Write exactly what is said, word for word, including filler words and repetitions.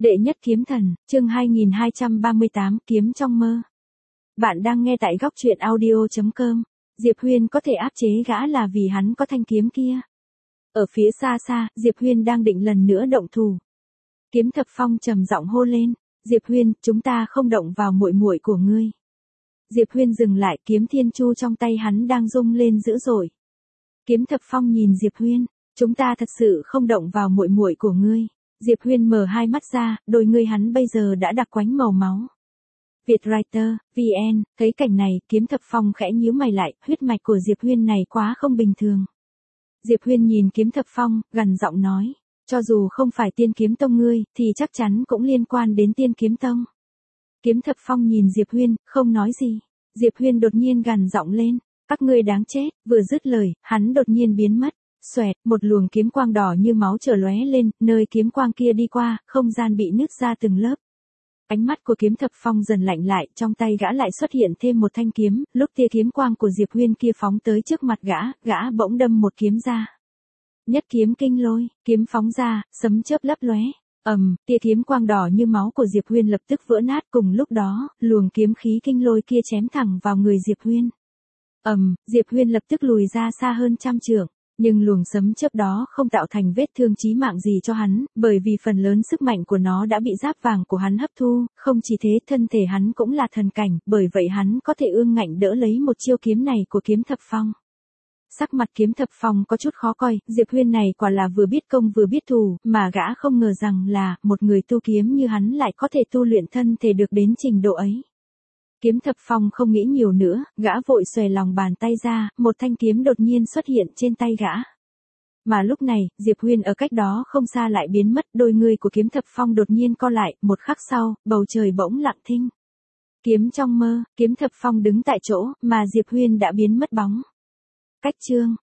Đệ nhất kiếm thần, chương hai nghìn hai trăm ba mươi tám, kiếm trong mơ. Bạn đang nghe tại góc truyện audio chấm com. Diệp Huyên có thể áp chế gã là vì hắn có thanh kiếm kia. Ở phía xa xa, Diệp Huyên đang định lần nữa động thủ. Kiếm Thập Phong trầm giọng hô lên, "Diệp Huyên, chúng ta không động vào muội muội của ngươi." Diệp Huyên dừng lại, kiếm thiên chu trong tay hắn đang rung lên dữ dội. Kiếm Thập Phong nhìn Diệp Huyên, "Chúng ta thật sự không động vào muội muội của ngươi." Diệp Huyên mở hai mắt ra, đôi ngươi hắn bây giờ đã đặc quánh màu máu. Vietwriter, vê en, thấy cảnh này, Kiếm Thập Phong khẽ nhíu mày lại, huyết mạch của Diệp Huyên này quá không bình thường. Diệp Huyên nhìn Kiếm Thập Phong, gằn giọng nói, cho dù không phải Tiên Kiếm Tông ngươi, thì chắc chắn cũng liên quan đến Tiên Kiếm Tông. Kiếm Thập Phong nhìn Diệp Huyên, không nói gì. Diệp Huyên đột nhiên gằn giọng lên, các ngươi đáng chết, vừa dứt lời, hắn đột nhiên biến mất. Xoẹt, một luồng kiếm quang đỏ như máu chợt lóe lên, nơi kiếm quang kia đi qua, không gian bị nứt ra từng lớp. Ánh mắt của Kiếm Thập Phong dần lạnh lại, trong tay gã lại xuất hiện thêm một thanh kiếm, lúc tia kiếm quang của Diệp Huyên kia phóng tới trước mặt gã, gã bỗng đâm một kiếm ra. Nhất kiếm kinh lôi, kiếm phóng ra, sấm chớp lấp lóe. Ầm, tia kiếm quang đỏ như máu của Diệp Huyên lập tức vỡ nát, cùng lúc đó, luồng kiếm khí kinh lôi kia chém thẳng vào người Diệp Huyên. Ầm, Diệp Huyên lập tức lùi ra xa hơn trăm trượng. Nhưng luồng sấm chớp đó không tạo thành vết thương chí mạng gì cho hắn, bởi vì phần lớn sức mạnh của nó đã bị giáp vàng của hắn hấp thu, không chỉ thế thân thể hắn cũng là thần cảnh, bởi vậy hắn có thể ương ngạnh đỡ lấy một chiêu kiếm này của Kiếm Thập Phong. Sắc mặt Kiếm Thập Phong có chút khó coi, Diệp Huyên này quả là vừa biết công vừa biết thù, mà gã không ngờ rằng là, một người tu kiếm như hắn lại có thể tu luyện thân thể được đến trình độ ấy. Kiếm Thập Phong không nghĩ nhiều nữa, gã vội xòe lòng bàn tay ra, một thanh kiếm đột nhiên xuất hiện trên tay gã. Mà lúc này, Diệp Huyên ở cách đó không xa lại biến mất, đôi ngươi của Kiếm Thập Phong đột nhiên co lại, một khắc sau, bầu trời bỗng lặng thinh. Kiếm trong mơ, Kiếm Thập Phong đứng tại chỗ, mà Diệp Huyên đã biến mất bóng. Cách chương